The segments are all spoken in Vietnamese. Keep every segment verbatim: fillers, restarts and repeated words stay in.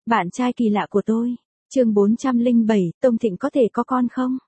Bạn trai kỳ lạ của tôi. Chương bốn trăm lẻ bảy, Tông Thịnh có thể có con không?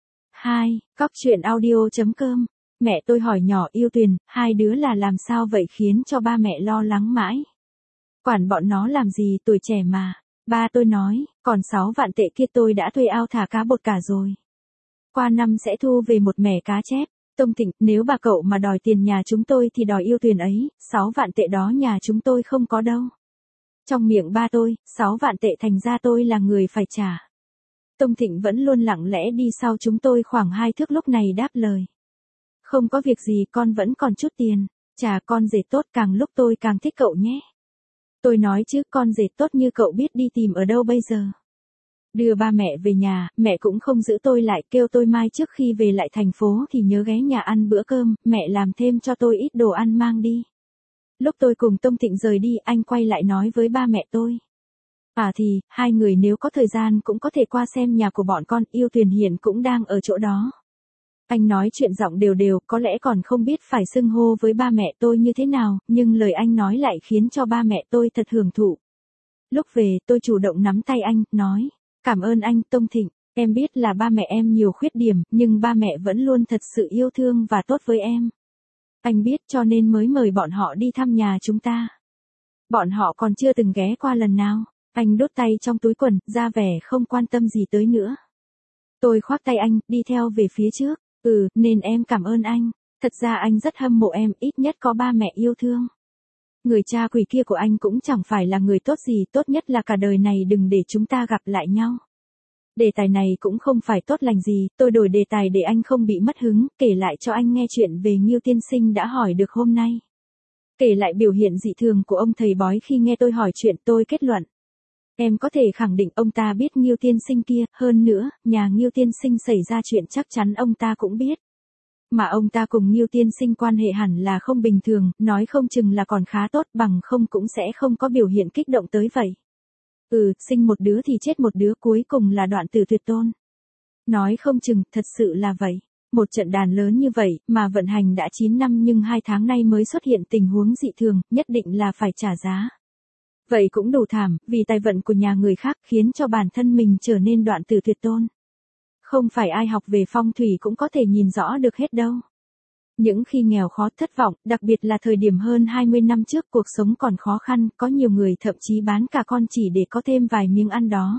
hai. Cóc truyện audio chấm com. Mẹ tôi hỏi nhỏ Yêu Tuyền, hai đứa là làm sao vậy khiến cho ba mẹ lo lắng mãi. Quản bọn nó làm gì, tuổi trẻ mà. Ba tôi nói, còn sáu vạn tệ kia tôi đã thuê ao thả cá bột cả rồi. Qua năm sẽ thu về một mẻ cá chép. Tông Thịnh, nếu bà cậu mà đòi tiền nhà chúng tôi thì đòi Yêu Tuyền ấy, sáu vạn tệ đó nhà chúng tôi không có đâu. Trong miệng ba tôi, sáu vạn tệ thành ra tôi là người phải trả. Tông Thịnh vẫn luôn lặng lẽ đi sau chúng tôi khoảng hai thước lúc này đáp lời. Không có việc gì, con vẫn còn chút tiền. Chà, con rể tốt, càng lúc tôi càng thích cậu nhé. Tôi nói chứ, con rể tốt như cậu biết đi tìm ở đâu bây giờ. Đưa ba mẹ về nhà, mẹ cũng không giữ tôi lại, kêu tôi mai trước khi về lại thành phố thì nhớ ghé nhà ăn bữa cơm, mẹ làm thêm cho tôi ít đồ ăn mang đi. Lúc tôi cùng Tông Thịnh rời đi, anh quay lại nói với ba mẹ tôi. À thì, hai người nếu có thời gian cũng có thể qua xem nhà của bọn con, Yêu Tuyền hiện cũng đang ở chỗ đó. Anh nói chuyện giọng đều đều, có lẽ còn không biết phải xưng hô với ba mẹ tôi như thế nào, nhưng lời anh nói lại khiến cho ba mẹ tôi thật hưởng thụ. Lúc về, tôi chủ động nắm tay anh, nói, cảm ơn anh, Tông Thịnh, em biết là ba mẹ em nhiều khuyết điểm, nhưng ba mẹ vẫn luôn thật sự yêu thương và tốt với em. Anh biết cho nên mới mời bọn họ đi thăm nhà chúng ta. Bọn họ còn chưa từng ghé qua lần nào. Anh đút tay trong túi quần, ra vẻ không quan tâm gì tới nữa. Tôi khoác tay anh, đi theo về phía trước. Ừ, nên em cảm ơn anh. Thật ra anh rất hâm mộ em, ít nhất có ba mẹ yêu thương. Người cha quỷ kia của anh cũng chẳng phải là người tốt gì, tốt nhất là cả đời này đừng để chúng ta gặp lại nhau. Đề tài này cũng không phải tốt lành gì, tôi đổi đề tài để anh không bị mất hứng, kể lại cho anh nghe chuyện về Ngưu tiên sinh đã hỏi được hôm nay. Kể lại biểu hiện dị thường của ông thầy bói khi nghe tôi hỏi chuyện, tôi kết luận. Em có thể khẳng định ông ta biết Ngưu tiên sinh kia, hơn nữa, nhà Ngưu tiên sinh xảy ra chuyện chắc chắn ông ta cũng biết. Mà ông ta cùng Ngưu tiên sinh quan hệ hẳn là không bình thường, nói không chừng là còn khá tốt, bằng không cũng sẽ không có biểu hiện kích động tới vậy. Ừ, sinh một đứa thì chết một đứa, cuối cùng là đoạn tử tuyệt tôn. Nói không chừng, thật sự là vậy. Một trận đàn lớn như vậy, mà vận hành đã chín năm nhưng hai tháng nay mới xuất hiện tình huống dị thường, nhất định là phải trả giá. Vậy cũng đủ thảm, vì tài vận của nhà người khác khiến cho bản thân mình trở nên đoạn tử tuyệt tôn. Không phải ai học về phong thủy cũng có thể nhìn rõ được hết đâu. Những khi nghèo khó thất vọng, đặc biệt là thời điểm hơn hai mươi năm trước cuộc sống còn khó khăn, có nhiều người thậm chí bán cả con chỉ để có thêm vài miếng ăn đó.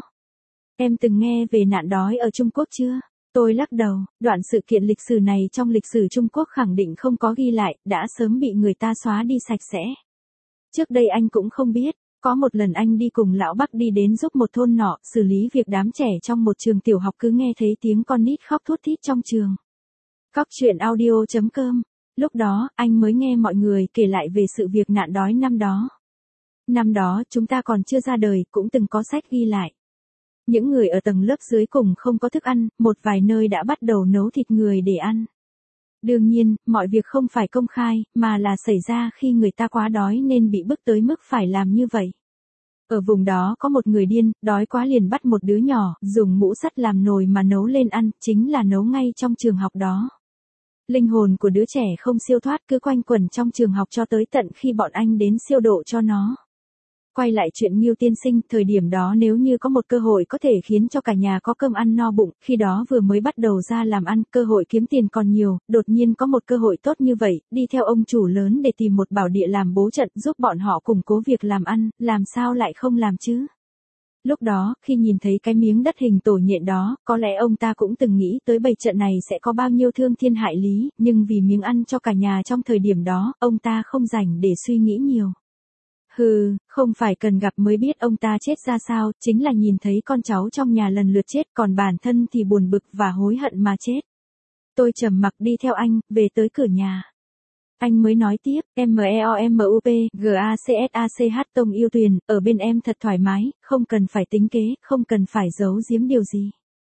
Em từng nghe về nạn đói ở Trung Quốc chưa? Tôi lắc đầu, đoạn sự kiện lịch sử này trong lịch sử Trung Quốc khẳng định không có ghi lại, đã sớm bị người ta xóa đi sạch sẽ. Trước đây anh cũng không biết. Có một lần anh đi cùng lão Bắc đi đến giúp một thôn nọ, xử lý việc đám trẻ trong một trường tiểu học cứ nghe thấy tiếng con nít khóc thút thít trong trường. Cóc truyện audio chấm com. Lúc đó, anh mới nghe mọi người kể lại về sự việc nạn đói năm đó. Năm đó, chúng ta còn chưa ra đời, cũng từng có sách ghi lại. Những người ở tầng lớp dưới cùng không có thức ăn, một vài nơi đã bắt đầu nấu thịt người để ăn. Đương nhiên, mọi việc không phải công khai, mà là xảy ra khi người ta quá đói nên bị bức tới mức phải làm như vậy. Ở vùng đó có một người điên, đói quá liền bắt một đứa nhỏ, dùng mũ sắt làm nồi mà nấu lên ăn, chính là nấu ngay trong trường học đó. Linh hồn của đứa trẻ không siêu thoát cứ quanh quẩn trong trường học cho tới tận khi bọn anh đến siêu độ cho nó. Quay lại chuyện Ngưu tiên sinh, thời điểm đó nếu như có một cơ hội có thể khiến cho cả nhà có cơm ăn no bụng, khi đó vừa mới bắt đầu ra làm ăn, cơ hội kiếm tiền còn nhiều, đột nhiên có một cơ hội tốt như vậy, đi theo ông chủ lớn để tìm một bảo địa làm bố trận giúp bọn họ củng cố việc làm ăn, làm sao lại không làm chứ? Lúc đó, khi nhìn thấy cái miếng đất hình tổ nhện đó, có lẽ ông ta cũng từng nghĩ tới bày trận này sẽ có bao nhiêu thương thiên hại lý, nhưng vì miếng ăn cho cả nhà trong thời điểm đó, ông ta không rảnh để suy nghĩ nhiều. Hừ, không phải cần gặp mới biết ông ta chết ra sao, chính là nhìn thấy con cháu trong nhà lần lượt chết, còn bản thân thì buồn bực và hối hận mà chết. Tôi trầm mặc đi theo anh, về tới cửa nhà. Anh mới nói tiếp, M E O M U P, G A C S A C H Tông Yêu Tuyền, ở bên em thật thoải mái, không cần phải tính kế, không cần phải giấu giếm điều gì.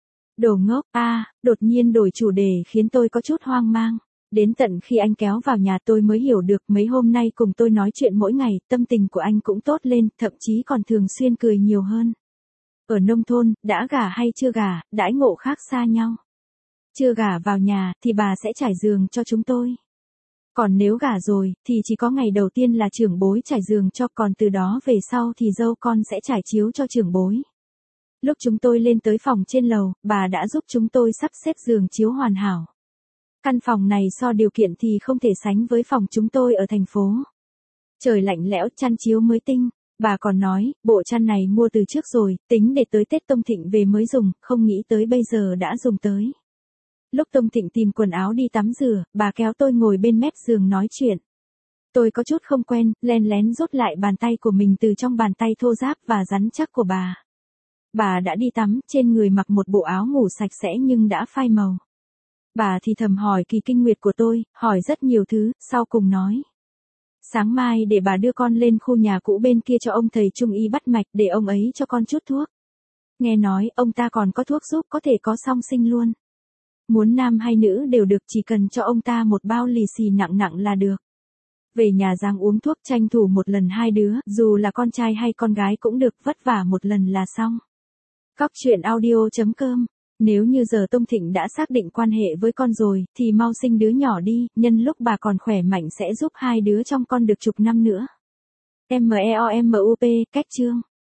Đồ ngốc, a, à, đột nhiên đổi chủ đề khiến tôi có chút hoang mang. Đến tận khi anh kéo vào nhà tôi mới hiểu được mấy hôm nay cùng tôi nói chuyện mỗi ngày, tâm tình của anh cũng tốt lên, thậm chí còn thường xuyên cười nhiều hơn. Ở nông thôn, đã gả hay chưa gả, đãi ngộ khác xa nhau. Chưa gả vào nhà, thì bà sẽ trải giường cho chúng tôi. Còn nếu gả rồi, thì chỉ có ngày đầu tiên là trưởng bối trải giường cho, còn từ đó về sau thì dâu con sẽ trải chiếu cho trưởng bối. Lúc chúng tôi lên tới phòng trên lầu, bà đã giúp chúng tôi sắp xếp giường chiếu hoàn hảo. Căn phòng này so điều kiện thì không thể sánh với phòng chúng tôi ở thành phố. Trời lạnh lẽo, chăn chiếu mới tinh. Bà còn nói, bộ chăn này mua từ trước rồi, tính để tới Tết Tông Thịnh về mới dùng, không nghĩ tới bây giờ đã dùng tới. Lúc Tông Thịnh tìm quần áo đi tắm rửa, bà kéo tôi ngồi bên mép giường nói chuyện. Tôi có chút không quen, len lén rút lại bàn tay của mình từ trong bàn tay thô ráp và rắn chắc của bà. Bà đã đi tắm, trên người mặc một bộ áo ngủ sạch sẽ nhưng đã phai màu. Bà thì thầm hỏi kỳ kinh nguyệt của tôi, hỏi rất nhiều thứ, sau cùng nói. Sáng mai để bà đưa con lên khu nhà cũ bên kia cho ông thầy trung y bắt mạch để ông ấy cho con chút thuốc. Nghe nói, ông ta còn có thuốc giúp có thể có song sinh luôn. Muốn nam hay nữ đều được, chỉ cần cho ông ta một bao lì xì nặng nặng là được. Về nhà Giang uống thuốc, tranh thủ một lần hai đứa, dù là con trai hay con gái cũng được, vất vả một lần là xong. Cóc truyện audio chấm com. Nếu như giờ Tông Thịnh đã xác định quan hệ với con rồi, thì mau sinh đứa nhỏ đi, nhân lúc bà còn khỏe mạnh sẽ giúp hai đứa trong con được chục năm nữa. M E O M U P, cách chương.